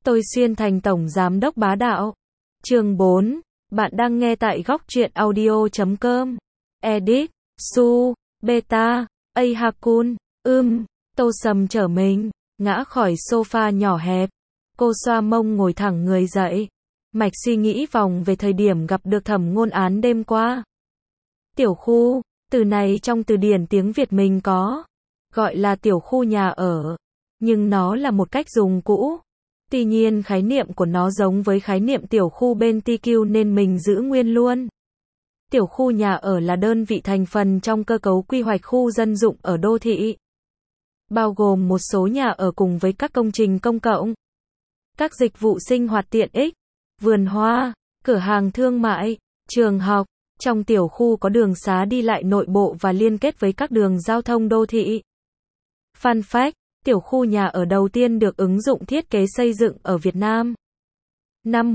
Tôi xuyên thành tổng giám đốc bá đạo. Chương 4. Bạn đang nghe tại góc truyện audio.com. Edit. Su. Beta. A Hakun. Tô Sầm trở mình, ngã khỏi sofa nhỏ hẹp. Cô xoa mông ngồi thẳng người dậy. Mạch suy nghĩ vòng về thời điểm gặp được Thẩm Ngôn Án đêm qua. Tiểu khu, từ này trong từ điển tiếng Việt mình có, gọi là tiểu khu nhà ở. Nhưng nó là một cách dùng cũ. Tuy nhiên khái niệm của nó giống với khái niệm tiểu khu bên TQ nên mình giữ nguyên luôn. Tiểu khu nhà ở là đơn vị thành phần trong cơ cấu quy hoạch khu dân dụng ở đô thị. Bao gồm một số nhà ở cùng với các công trình công cộng, các dịch vụ sinh hoạt tiện ích, vườn hoa, cửa hàng thương mại, trường học. Trong tiểu khu có đường xá đi lại nội bộ và liên kết với các đường giao thông đô thị. Fun fact, tiểu khu nhà ở đầu tiên được ứng dụng thiết kế xây dựng ở Việt Nam năm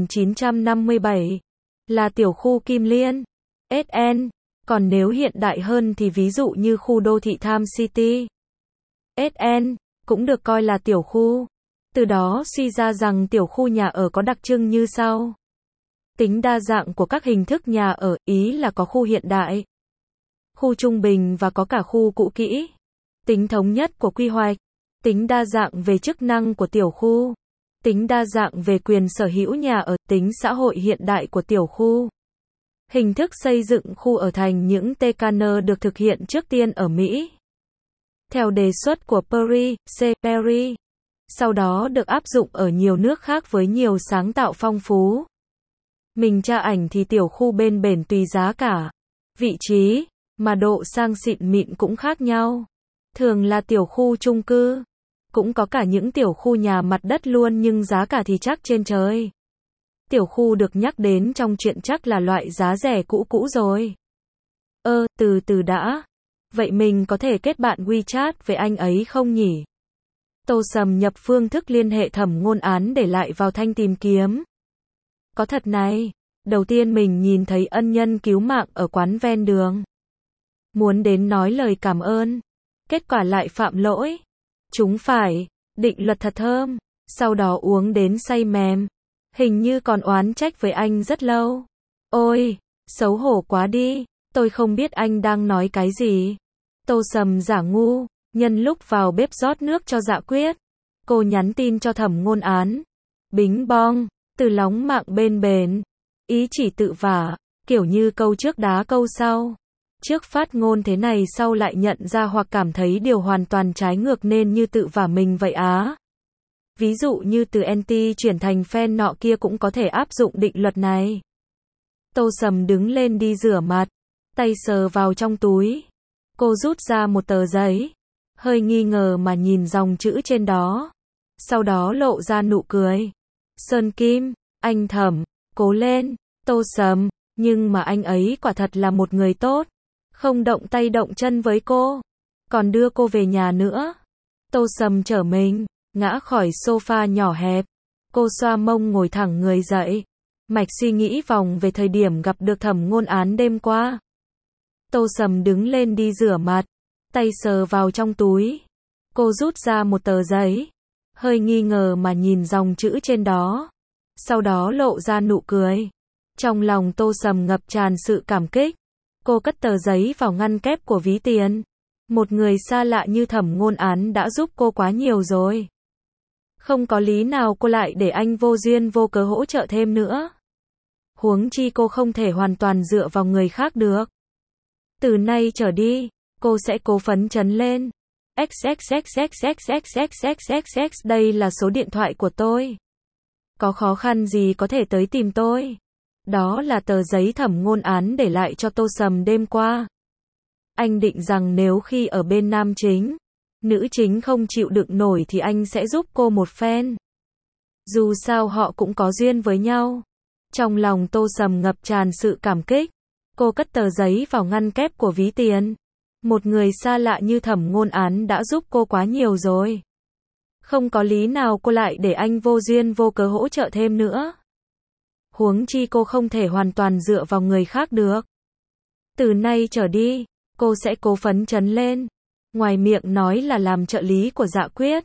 1957 là tiểu khu Kim Liên, SN. Còn nếu hiện đại hơn thì ví dụ như khu đô thị Tham City, SN, cũng được coi là tiểu khu. Từ đó suy ra rằng tiểu khu nhà ở có đặc trưng như sau. Tính đa dạng của các hình thức nhà ở, ý là có khu hiện đại, khu trung bình và có cả khu cũ kỹ. Tính thống nhất của quy hoạch, tính đa dạng về chức năng của tiểu khu, tính đa dạng về quyền sở hữu nhà ở, tính xã hội hiện đại của tiểu khu. Hình thức xây dựng khu ở thành những TKN được thực hiện trước tiên ở Mỹ, theo đề xuất của Perry, sau đó được áp dụng ở nhiều nước khác với nhiều sáng tạo phong phú. Mình tra ảnh thì tiểu khu bên bển tùy giá cả, vị trí, mà độ sang xịn mịn cũng khác nhau. Thường là tiểu khu chung cư, cũng có cả những tiểu khu nhà mặt đất luôn nhưng giá cả thì chắc trên trời. Tiểu khu được nhắc đến trong chuyện chắc là loại giá rẻ cũ rồi. Từ đã. Vậy mình có thể kết bạn WeChat với anh ấy không nhỉ? Tô Sầm nhập phương thức liên hệ Thẩm Ngôn Án để lại vào thanh tìm kiếm. Có thật này, đầu tiên mình nhìn thấy ân nhân cứu mạng ở quán ven đường. Muốn đến nói lời cảm ơn, kết quả lại phạm lỗi. Chúng phải, định luật thật thơm, sau đó uống đến say mềm. Hình như còn oán trách với anh rất lâu. Ôi, xấu hổ quá đi, tôi không biết anh đang nói cái gì. Tô Sầm giả ngu, nhân lúc vào bếp rót nước cho Dạ Quyết. Cô nhắn tin cho Thẩm Ngôn Án. Bính bong, từ lóng mạng bên bển. Ý chỉ tự vả, kiểu như câu trước đá câu sau. Trước phát ngôn thế này sau lại nhận ra hoặc cảm thấy điều hoàn toàn trái ngược nên như tự vả mình vậy á. Ví dụ như từ anti chuyển thành fan nọ kia cũng có thể áp dụng định luật này. Tô Sầm đứng lên đi rửa mặt, tay sờ vào trong túi. Cô rút ra một tờ giấy, hơi nghi ngờ mà nhìn dòng chữ trên đó. Sau đó lộ ra nụ cười. Sơn Kim, anh Thẩm, cố lên. Tô Sầm, nhưng mà anh ấy quả thật là một người tốt. Không động tay động chân với cô, còn đưa cô về nhà nữa. Tô Sầm trở mình, ngã khỏi sofa nhỏ hẹp. Cô xoa mông ngồi thẳng người dậy. Mạch suy nghĩ vòng về thời điểm gặp được Thẩm Ngôn Án đêm qua. Tô Sầm đứng lên đi rửa mặt, tay sờ vào trong túi. Cô rút ra một tờ giấy, hơi nghi ngờ mà nhìn dòng chữ trên đó. Sau đó lộ ra nụ cười. Trong lòng Tô Sầm ngập tràn sự cảm kích. Cô cất tờ giấy vào ngăn kép của ví tiền. Một người xa lạ như Thẩm Ngôn Án đã giúp cô quá nhiều rồi. Không có lý nào cô lại để anh vô duyên vô cớ hỗ trợ thêm nữa. Huống chi cô không thể hoàn toàn dựa vào người khác được. Từ nay trở đi, cô sẽ cố phấn chấn lên. XXXXXXXXXXX, đây là số điện thoại của tôi. Có khó khăn gì có thể tới tìm tôi. Đó là tờ giấy Thẩm Ngôn Án để lại cho Tô Sầm đêm qua. Anh định rằng nếu khi ở bên nam chính, nữ chính không chịu đựng nổi thì anh sẽ giúp cô một phen. Dù sao họ cũng có duyên với nhau. Trong lòng Tô Sầm ngập tràn sự cảm kích. Cô cất tờ giấy vào ngăn kép của ví tiền. Một người xa lạ như Thẩm Ngôn Án đã giúp cô quá nhiều rồi. Không có lý nào cô lại để anh vô duyên vô cớ hỗ trợ thêm nữa. Huống chi cô không thể hoàn toàn dựa vào người khác được. Từ nay trở đi, cô sẽ cố phấn chấn lên. Ngoài miệng nói là làm trợ lý của Dạ Quyết,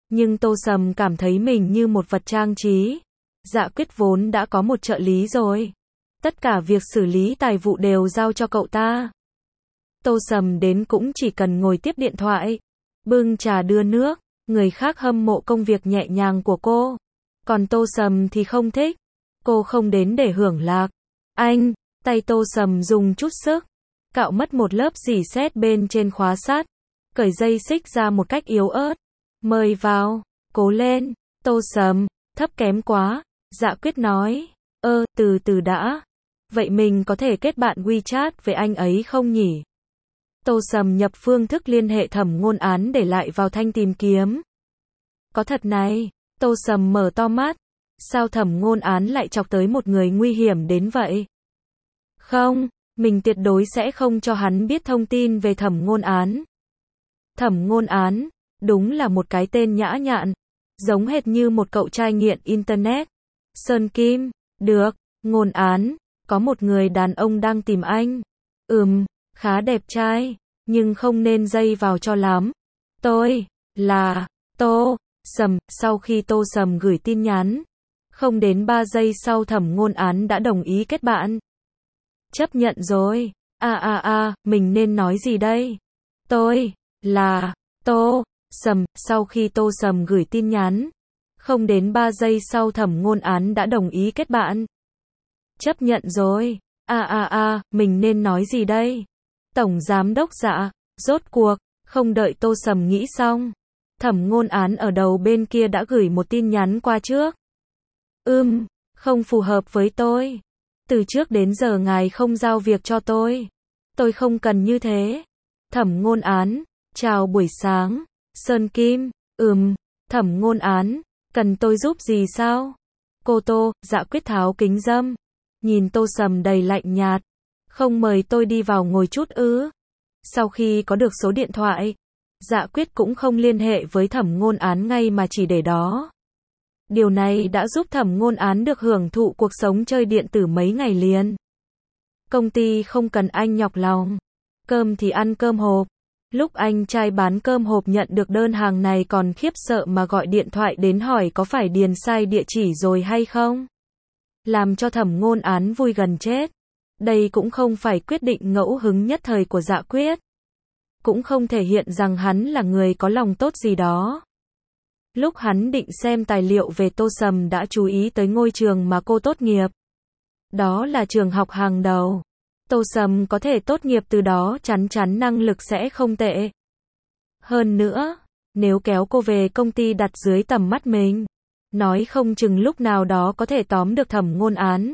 Nhưng Tô Sầm cảm thấy mình như một vật trang trí. Dạ Quyết vốn đã có một trợ lý rồi. Tất cả việc xử lý tài vụ đều giao cho cậu ta. Tô Sầm đến cũng chỉ cần ngồi tiếp điện thoại, bưng trà đưa nước. Người khác hâm mộ công việc nhẹ nhàng của cô. Còn Tô Sầm thì không thích. Cô không đến để hưởng lạc. Anh, tay Tô Sầm dùng chút sức. Cạo mất một lớp rỉ sét bên trên khóa sắt. Cởi dây xích ra một cách yếu ớt. Mời vào, cố lên. Tô Sầm, thấp kém quá. Dạ Quyết nói. Từ từ đã. Vậy mình có thể kết bạn WeChat với anh ấy không nhỉ? Tô Sầm nhập phương thức liên hệ Thẩm Ngôn Án để lại vào thanh tìm kiếm. Có thật này, Tô Sầm mở to mắt. Sao Thẩm Ngôn Án lại chọc tới một người nguy hiểm đến vậy? Không, mình tuyệt đối sẽ không cho hắn biết thông tin về Thẩm Ngôn Án. Thẩm Ngôn Án, đúng là một cái tên nhã nhặn, giống hệt như một cậu trai nghiện Internet. Sơn Kim, được, Ngôn Án, có một người đàn ông đang tìm anh. Khá đẹp trai, nhưng không nên dây vào cho lắm. Tôi, là, Tô Sầm. Sau khi Tô Sầm gửi tin nhắn, không đến 3 giây sau Thẩm Ngôn Án đã đồng ý kết bạn. Chấp nhận rồi. Mình nên nói gì đây? Tôi, là, Tô Sầm. Sau khi Tô Sầm gửi tin nhắn, không đến 3 giây sau Thẩm Ngôn Án đã đồng ý kết bạn. Chấp nhận rồi. Mình nên nói gì đây? Tổng Giám Đốc Dạ. Rốt cuộc, không đợi Tô Sầm nghĩ xong, Thẩm Ngôn Án ở đầu bên kia đã gửi một tin nhắn qua trước. Không phù hợp với tôi. Từ trước đến giờ ngài không giao việc cho tôi. Tôi không cần như thế. Thẩm Ngôn Án, chào buổi sáng. Sơn Kim, Thẩm Ngôn Án, cần tôi giúp gì sao? Cô Tô. Dạ Quyết tháo kính râm, nhìn Tô Sầm đầy lạnh nhạt. Không mời tôi đi vào ngồi chút ư? Sau khi có được số điện thoại, Dạ Quyết cũng không liên hệ với Thẩm Ngôn Án ngay mà chỉ để đó. Điều này đã giúp Thẩm Ngôn Án được hưởng thụ cuộc sống chơi điện tử mấy ngày liền. Công ty không cần anh nhọc lòng. Cơm thì ăn cơm hộp. Lúc anh trai bán cơm hộp nhận được đơn hàng này còn khiếp sợ mà gọi điện thoại đến hỏi có phải điền sai địa chỉ rồi hay không. Làm cho Thẩm Ngôn Án vui gần chết. Đây cũng không phải quyết định ngẫu hứng nhất thời của Dạ Quyết. Cũng không thể hiện rằng hắn là người có lòng tốt gì đó. Lúc hắn định xem tài liệu về Tô Sầm đã chú ý tới ngôi trường mà cô tốt nghiệp. Đó là trường học hàng đầu. Tô Sầm có thể tốt nghiệp từ đó chắn chắn năng lực sẽ không tệ. Hơn nữa, nếu kéo cô về công ty đặt dưới tầm mắt mình, nói không chừng lúc nào đó có thể tóm được Thẩm Ngôn Án.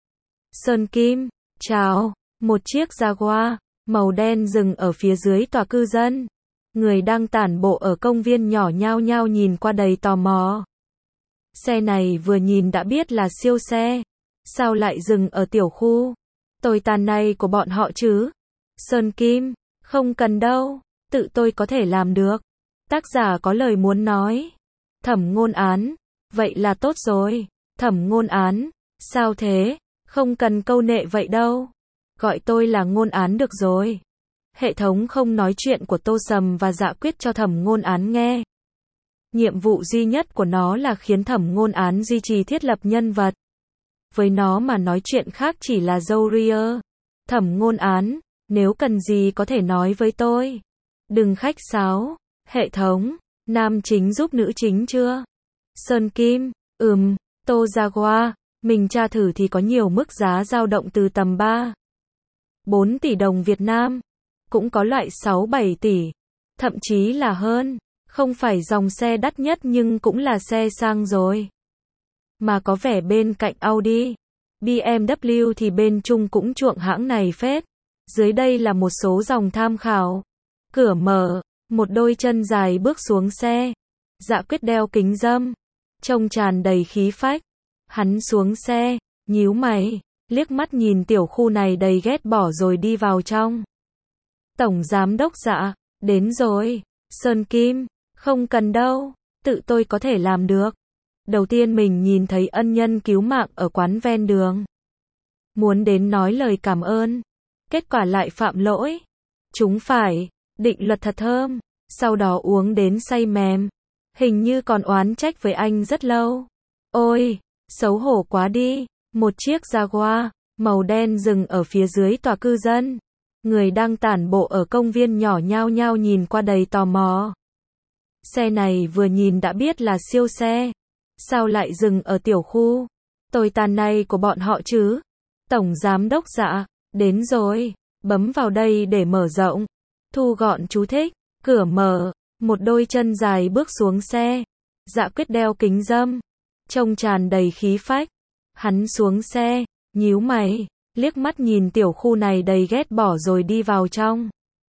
Sơn Kim, chào. Một chiếc Jaguar màu đen dừng ở phía dưới tòa cư dân. Người đang tản bộ ở công viên nhỏ nhao nhao nhìn qua đầy tò mò. Xe này vừa nhìn đã biết là siêu xe. Sao lại dừng ở tiểu khu tồi tàn này của bọn họ chứ? Sơn Kim, không cần đâu, tự tôi có thể làm được. Tác giả có lời muốn nói. Thẩm Ngôn Án, vậy là tốt rồi. Thẩm Ngôn Án, sao thế? Không cần câu nệ vậy đâu. Gọi tôi là Ngôn Án được rồi. Hệ thống không nói chuyện của Tô Sầm và Dạ Quyết cho Thẩm Ngôn Án nghe. Nhiệm vụ duy nhất của nó là khiến Thẩm Ngôn Án duy trì thiết lập nhân vật. Với nó mà nói chuyện khác chỉ là râu ria. Thẩm Ngôn Án, nếu cần gì có thể nói với tôi. Đừng khách sáo. Hệ thống, nam chính giúp nữ chính chưa? Sơn Kim, Tô Jaguar, mình tra thử thì có nhiều mức giá dao động từ tầm 4 tỷ đồng Việt Nam. Cũng có loại 6-7 tỷ. Thậm chí là hơn. Không phải dòng xe đắt nhất nhưng cũng là xe sang rồi. Mà có vẻ bên cạnh Audi, BMW thì bên Trung cũng chuộng hãng này phết. Dưới đây là một số dòng tham khảo. Cửa mở, một đôi chân dài bước xuống xe. Dạ Quyết đeo kính râm, trông tràn đầy khí phách. Hắn xuống xe, nhíu mày, liếc mắt nhìn tiểu khu này đầy ghét bỏ rồi đi vào trong. Tổng Giám Đốc Dạ, đến rồi. Sơn Kim, không cần đâu, tự tôi có thể làm được. Đầu tiên mình nhìn thấy ân nhân cứu mạng ở quán ven đường. Muốn đến nói lời cảm ơn. Kết quả lại phạm lỗi. Chúng phải, định luật thật thơm. Sau đó uống đến say mềm. Hình như còn oán trách với anh rất lâu. Ôi, xấu hổ quá đi. Một chiếc Jaguar màu đen dừng ở phía dưới tòa cư dân. Người đang tản bộ ở công viên nhỏ nhao nhao nhìn qua đầy tò mò. Xe này vừa nhìn đã biết là siêu xe. Sao lại dừng ở tiểu khu tồi tàn này của bọn họ chứ? Tổng giám đốc Dạ, đến rồi. Bấm vào đây để mở rộng. Thu gọn chú thích. Cửa mở. Một đôi chân dài bước xuống xe. Dạ Quyết đeo kính râm. Trông tràn đầy khí phách. Hắn xuống xe, nhíu mày, liếc mắt nhìn tiểu khu này đầy ghét bỏ rồi đi vào trong.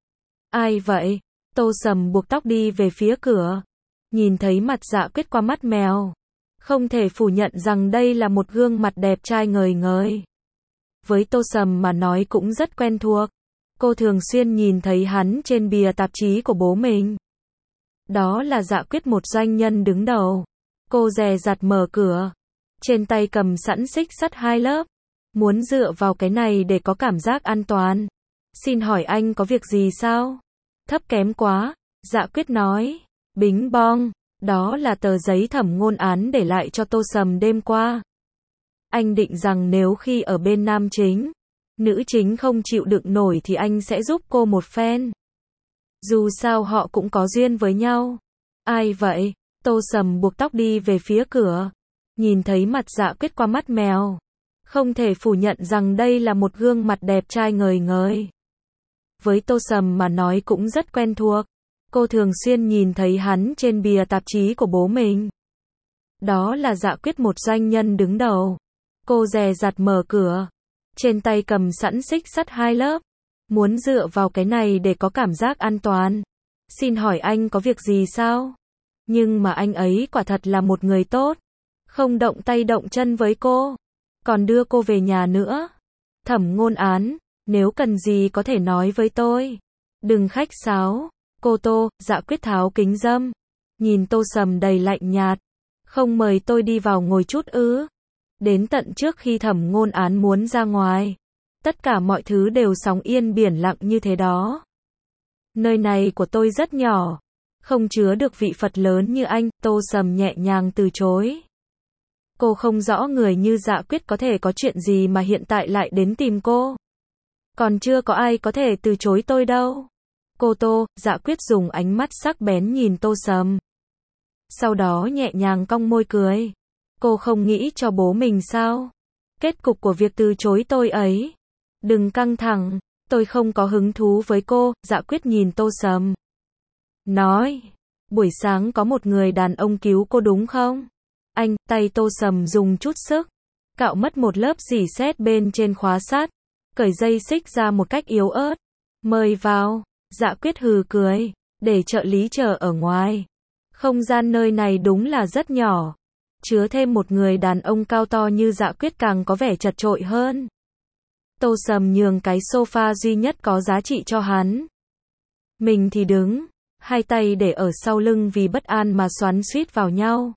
Ai vậy? Tô Sầm buộc tóc đi về phía cửa. Nhìn thấy mặt Dạ Quyết qua mắt mèo. Không thể phủ nhận rằng đây là một gương mặt đẹp trai ngời ngời. Với Tô Sầm mà nói cũng rất quen thuộc. Cô thường xuyên nhìn thấy hắn trên bìa tạp chí của bố mình. Đó là Dạ Quyết, một doanh nhân đứng đầu. Cô dè dặt mở cửa. Trên tay cầm sẵn xích sắt 2 lớp. Muốn dựa vào cái này để có cảm giác an toàn. Xin hỏi anh có việc gì sao? Thấp kém quá, Dạ Quyết nói. Bính bong, đó là tờ giấy thẩm ngôn án để lại cho Tô Sầm đêm qua. Anh định rằng nếu khi ở bên nam chính, nữ chính không chịu đựng nổi thì anh sẽ giúp cô một phen. Dù sao họ cũng có duyên với nhau. Ai vậy? Tô Sầm buộc tóc đi về phía cửa. Nhìn thấy mặt Dạ Quyết qua mắt mèo. Không thể phủ nhận rằng đây là một gương mặt đẹp trai ngời ngời. Với Tô Sầm mà nói cũng rất quen thuộc. Cô thường xuyên nhìn thấy hắn trên bìa tạp chí của bố mình. Đó là Dạ Quyết, một doanh nhân đứng đầu. Cô dè dặt mở cửa. Trên tay cầm sẵn xích sắt 2 lớp. Muốn dựa vào cái này để có cảm giác an toàn. Xin hỏi anh có việc gì sao? Nhưng mà anh ấy quả thật là một người tốt. Không động tay động chân với cô. Còn đưa cô về nhà nữa. Thẩm ngôn án, nếu cần gì có thể nói với tôi. Đừng khách sáo. Cô Tô, Dạ Quyết tháo kính râm. Nhìn Tô Sầm đầy lạnh nhạt. Không mời tôi đi vào ngồi chút ư? Đến tận trước khi thẩm ngôn án muốn ra ngoài. Tất cả mọi thứ đều sóng yên biển lặng như thế đó. Nơi này của tôi rất nhỏ. Không chứa được vị Phật lớn như anh. Tô Sầm nhẹ nhàng từ chối. Cô không rõ người như Dạ Quyết có thể có chuyện gì mà hiện tại lại đến tìm cô. Còn chưa có ai có thể từ chối tôi đâu. Cô Tô, Dạ Quyết dùng ánh mắt sắc bén nhìn Tô Sầm. Sau đó nhẹ nhàng cong môi cười. Cô không nghĩ cho bố mình sao? Kết cục của việc từ chối tôi ấy. Đừng căng thẳng, tôi không có hứng thú với cô. Dạ Quyết nhìn Tô Sầm. Nói, buổi sáng có một người đàn ông cứu cô đúng không? Anh, tay Tô Sầm dùng chút sức. Cạo mất một lớp rỉ sét bên trên khóa sắt. Cởi dây xích ra một cách yếu ớt. Mời vào. Dạ Quyết hừ cười. Để trợ lý chờ ở ngoài. Không gian nơi này đúng là rất nhỏ. Chứa thêm một người đàn ông cao to như Dạ Quyết càng có vẻ chật chội hơn. Tô Sầm nhường cái sofa duy nhất có giá trị cho hắn. Mình thì đứng. Hai tay để ở sau lưng vì bất an mà xoắn xuýt vào nhau.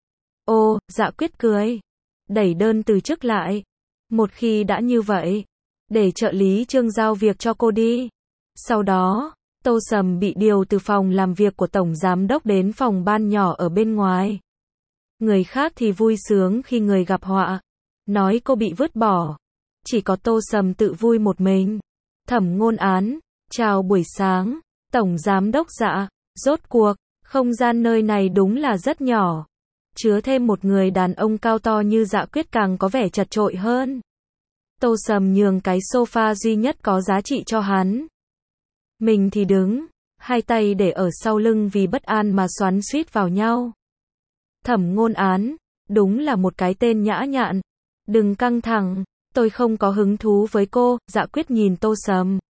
Ô, Dạ Quyết cười. Đẩy đơn từ chức lại. Một khi đã như vậy, để trợ lý Trương giao việc cho cô đi. Sau đó, Tô Sầm bị điều từ phòng làm việc của tổng giám đốc đến phòng ban nhỏ ở bên ngoài. Người khác thì vui sướng khi người gặp họa. Nói cô bị vứt bỏ. Chỉ có Tô Sầm tự vui một mình. Thẩm ngôn án. Chào buổi sáng. Tổng giám đốc Dạ. Rốt cuộc, không gian nơi này đúng là rất nhỏ. Chứa thêm một người đàn ông cao to như Dạ Quyết càng có vẻ chật chội hơn. Tô Sầm nhường cái sofa duy nhất có giá trị cho hắn. Mình thì đứng. Hai tay để ở sau lưng vì bất an mà xoắn xuýt vào nhau. Thẩm ngôn án. Đúng là một cái tên nhã nhặn. Đừng căng thẳng. Tôi không có hứng thú với cô. Dạ Quyết nhìn Tô Sầm.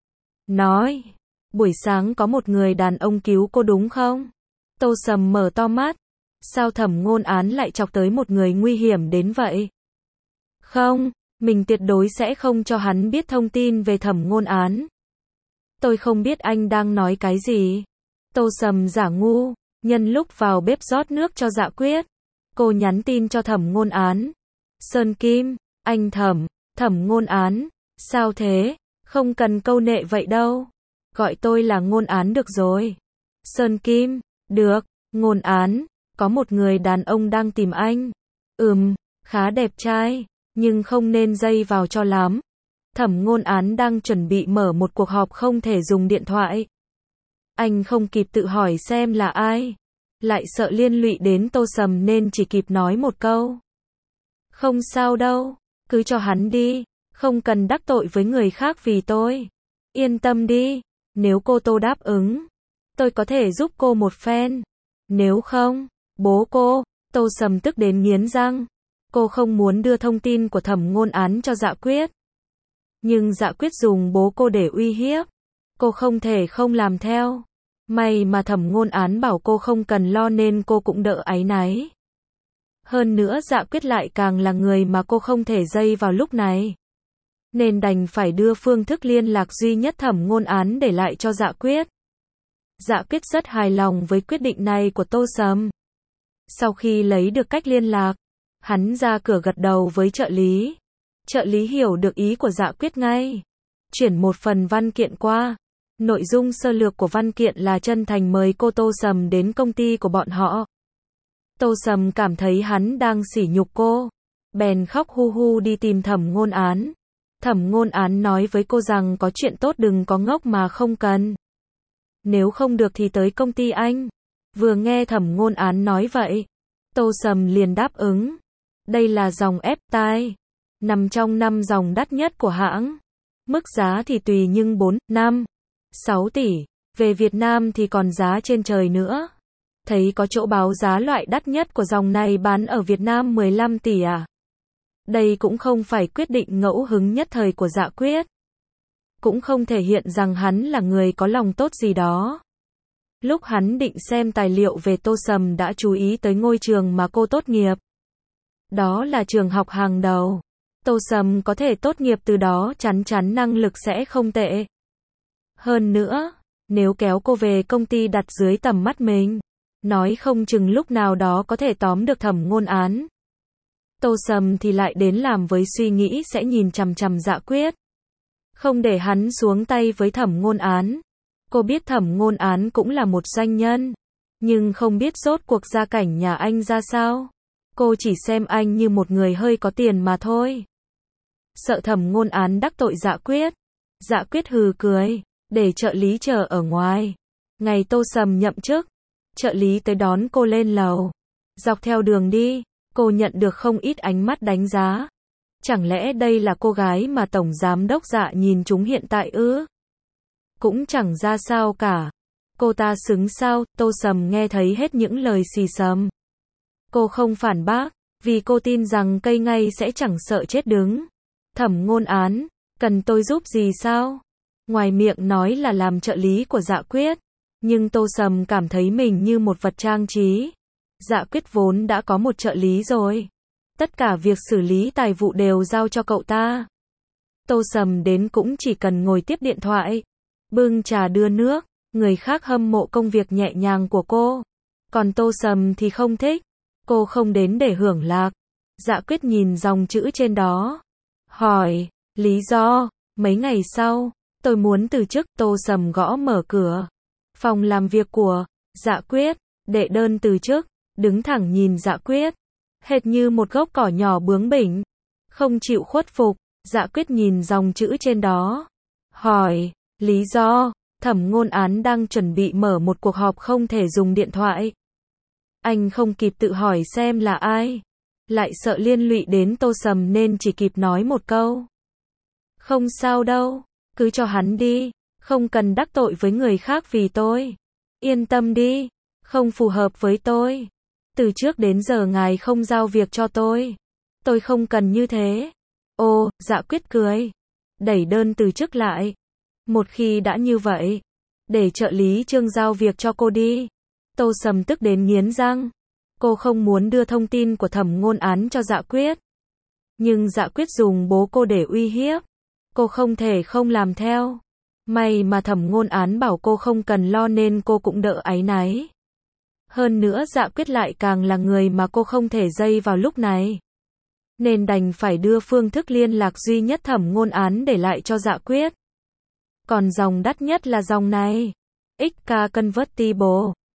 Nói. Buổi sáng có một người đàn ông cứu cô đúng không? Tô Sầm mở to mắt. Sao thẩm ngôn án lại chọc tới một người nguy hiểm đến vậy? Không, mình tuyệt đối sẽ không cho hắn biết thông tin về thẩm ngôn án. Tôi không biết anh đang nói cái gì. Tô Sầm giả ngu, nhân lúc vào bếp rót nước cho Dạ Quyết. Cô nhắn tin cho thẩm ngôn án. Sơn Kim, anh thẩm ngôn án, sao thế? Không cần câu nệ vậy đâu. Gọi tôi là ngôn án được rồi. Sơn Kim, được, Ngôn Án, có một người đàn ông đang tìm anh. Khá đẹp trai, nhưng không nên dây vào cho lắm. Thẩm Ngôn Án đang chuẩn bị mở một cuộc họp không thể dùng điện thoại. Anh không kịp tự hỏi xem là ai, lại sợ liên lụy đến Tô Sầm nên chỉ kịp nói một câu. Không sao đâu, cứ cho hắn đi, không cần đắc tội với người khác vì tôi. Yên tâm đi, nếu cô Tô đáp ứng, tôi có thể giúp cô một phen. Nếu không, bố cô. Tô Sầm tức đến nghiến răng. Cô không muốn đưa thông tin của Thẩm Ngôn Án cho Dạ Quyết. Nhưng Dạ Quyết dùng bố cô để uy hiếp. Cô không thể không làm theo. May mà Thẩm Ngôn Án bảo cô không cần lo nên cô cũng đỡ áy náy. Hơn nữa Dạ Quyết lại càng là người mà cô không thể dây vào lúc này. Nên đành phải đưa phương thức liên lạc duy nhất Thẩm Ngôn Án để lại cho Dạ Quyết. Dạ Quyết rất hài lòng với quyết định này của Tô Sầm. Sau khi lấy được cách liên lạc, hắn ra cửa gật đầu với trợ lý. Trợ lý hiểu được ý của Dạ Quyết ngay. Chuyển một phần văn kiện qua. Nội dung sơ lược của văn kiện là chân thành mời cô Tô Sầm đến công ty của bọn họ. Tô Sầm cảm thấy hắn đang sỉ nhục cô. Bèn khóc hu hu đi tìm Thẩm Ngôn Án. Thẩm Ngôn Án nói với cô rằng có chuyện tốt đừng có ngốc mà không cần. Nếu không được thì tới công ty anh. Vừa nghe Thẩm Ngôn Án nói vậy, Tô Sầm liền đáp ứng. Đây là dòng F-Type, nằm trong 5 dòng đắt nhất của hãng. Mức giá thì tùy nhưng 4, 5, 6 tỷ. Về Việt Nam thì còn giá trên trời nữa. Thấy có chỗ báo giá loại đắt nhất của dòng này bán ở Việt Nam 15 tỷ à? Đây cũng không phải quyết định ngẫu hứng nhất thời của Dạ Quyết. Cũng không thể hiện rằng hắn là người có lòng tốt gì đó. Lúc hắn định xem tài liệu về Tô Sầm đã chú ý tới ngôi trường mà cô tốt nghiệp. Đó là trường học hàng đầu. Tô Sầm có thể tốt nghiệp từ đó chắn chắn năng lực sẽ không tệ. Hơn nữa, nếu kéo cô về công ty đặt dưới tầm mắt mình, nói không chừng lúc nào đó có thể tóm được Thẩm Ngôn Án. Tô Sầm thì lại đến làm với suy nghĩ sẽ nhìn chằm chằm Dạ Quyết. Không để hắn xuống tay với Thẩm Ngôn Án. Cô biết Thẩm Ngôn Án cũng là một doanh nhân, nhưng không biết rốt cuộc gia cảnh nhà anh ra sao. Cô chỉ xem anh như một người hơi có tiền mà thôi. Sợ Thẩm Ngôn Án đắc tội Dạ Quyết. Dạ Quyết hừ cười, để trợ lý chờ ở ngoài. Ngày Tô Sầm nhậm chức, trợ lý tới đón cô lên lầu. Dọc theo đường đi, cô nhận được không ít ánh mắt đánh giá. Chẳng lẽ đây là cô gái mà Tổng Giám đốc Dạ nhìn trúng hiện tại ư? Cũng chẳng ra sao cả. Cô ta xứng sao? Tô Sầm nghe thấy hết những lời xì xầm. Cô không phản bác, vì cô tin rằng cây ngay sẽ chẳng sợ chết đứng. Thẩm Ngôn Án, cần tôi giúp gì sao? Ngoài miệng nói là làm trợ lý của Dạ Quyết, nhưng Tô Sầm cảm thấy mình như một vật trang trí. Dạ Quyết vốn đã có một trợ lý rồi. Tất cả việc xử lý tài vụ đều giao cho cậu ta. Tô Sầm đến cũng chỉ cần ngồi tiếp điện thoại, bưng trà đưa nước. Người khác hâm mộ công việc nhẹ nhàng của cô, còn Tô Sầm thì không thích. Cô không đến để hưởng lạc. Dạ Quyết nhìn dòng chữ trên đó, hỏi, lý do. Mấy ngày sau, tôi muốn từ chức. Tô Sầm gõ mở cửa phòng làm việc của Dạ Quyết, đệ đơn từ chức, đứng thẳng nhìn Dạ Quyết, hệt như một gốc cỏ nhỏ bướng bỉnh, không chịu khuất phục. Dạ Quyết nhìn dòng chữ trên đó, hỏi, lý do. Thẩm Ngôn Án đang chuẩn bị mở một cuộc họp không thể dùng điện thoại. Anh không kịp tự hỏi xem là ai, lại sợ liên lụy đến Tô Sầm nên chỉ kịp nói một câu. Không sao đâu, cứ cho hắn đi, không cần đắc tội với người khác vì tôi. Yên tâm đi, không phù hợp với tôi. Từ trước đến giờ ngài không giao việc cho tôi không cần như thế. Ô, Dạ Quyết cười, đẩy đơn từ chức lại. Một khi đã như vậy, để trợ lý Trương giao việc cho cô đi. Tô Sầm tức đến nghiến răng. Cô không muốn đưa thông tin của Thẩm Ngôn Án cho Dạ Quyết. Nhưng Dạ Quyết dùng bố cô để uy hiếp. Cô không thể không làm theo. May mà Thẩm Ngôn Án bảo cô không cần lo nên cô cũng đỡ áy náy. Hơn nữa Dạ Quyết lại càng là người mà cô không thể dây vào lúc này. Nên đành phải đưa phương thức liên lạc duy nhất Thẩm Ngôn Án để lại cho Dạ Quyết. Còn dòng đắt nhất là dòng này, XK Convertible,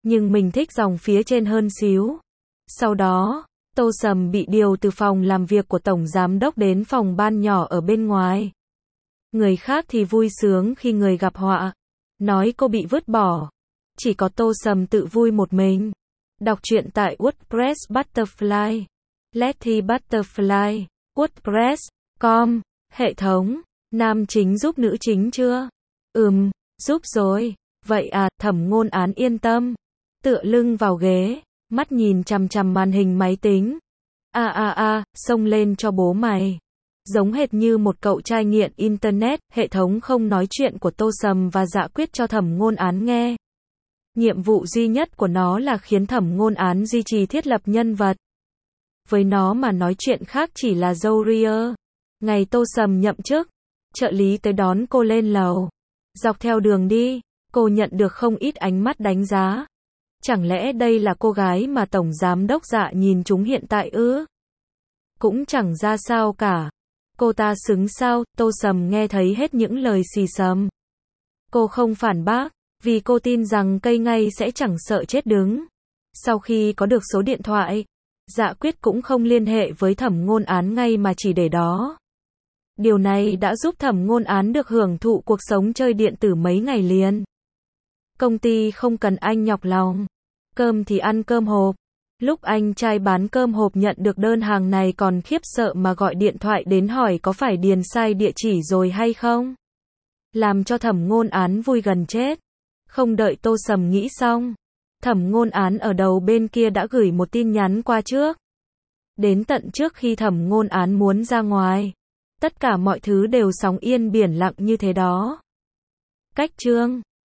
Nhưng mình thích dòng phía trên hơn xíu. Sau đó, Tô Sầm bị điều từ phòng làm việc của Tổng Giám đốc đến phòng ban nhỏ ở bên ngoài. Người khác thì vui sướng khi người gặp họa. Nói cô bị vứt bỏ. Chỉ có Tô Sầm tự vui một mình. Đọc truyện tại WordPress Butterfly. Letty Butterfly. WordPress.com. Hệ thống. Nam chính giúp nữ chính chưa? Giúp rồi. Vậy à, Thẩm Ngôn Án yên tâm. Tựa lưng vào ghế. Mắt nhìn chằm chằm màn hình máy tính. Xông lên cho bố mày. Giống hệt như một cậu trai nghiện Internet, hệ thống không nói chuyện của Tô Sầm và Dạ Quyết cho Thẩm Ngôn Án nghe. Nhiệm vụ duy nhất của nó là khiến Thẩm Ngôn Án duy trì thiết lập nhân vật. Với nó mà nói chuyện khác chỉ là râu ria. Ngày Tô Sầm nhậm chức, trợ lý tới đón cô lên lầu. Dọc theo đường đi, cô nhận được không ít ánh mắt đánh giá. Chẳng lẽ đây là cô gái mà Tổng Giám đốc Dạ nhìn trúng hiện tại ư? Cũng chẳng ra sao cả. Cô ta xứng sao? Tô Sầm nghe thấy hết những lời xì xầm. Cô không phản bác, vì cô tin rằng cây ngay sẽ chẳng sợ chết đứng. Sau khi có được số điện thoại, Dạ Quyết cũng không liên hệ với Thẩm Ngôn Án ngay mà chỉ để đó. Điều này đã giúp Thẩm Ngôn Án được hưởng thụ cuộc sống chơi điện tử mấy ngày liền. Công ty không cần anh nhọc lòng. Cơm thì ăn cơm hộp. Lúc anh trai bán cơm hộp nhận được đơn hàng này còn khiếp sợ mà gọi điện thoại đến hỏi có phải điền sai địa chỉ rồi hay không. Làm cho Thẩm Ngôn Án vui gần chết. Không đợi Tô Sầm nghĩ xong, Thẩm Ngôn Án ở đầu bên kia đã gửi một tin nhắn qua trước. Đến tận trước khi Thẩm Ngôn Án muốn ra ngoài, tất cả mọi thứ đều sóng yên biển lặng như thế đó. Cách chương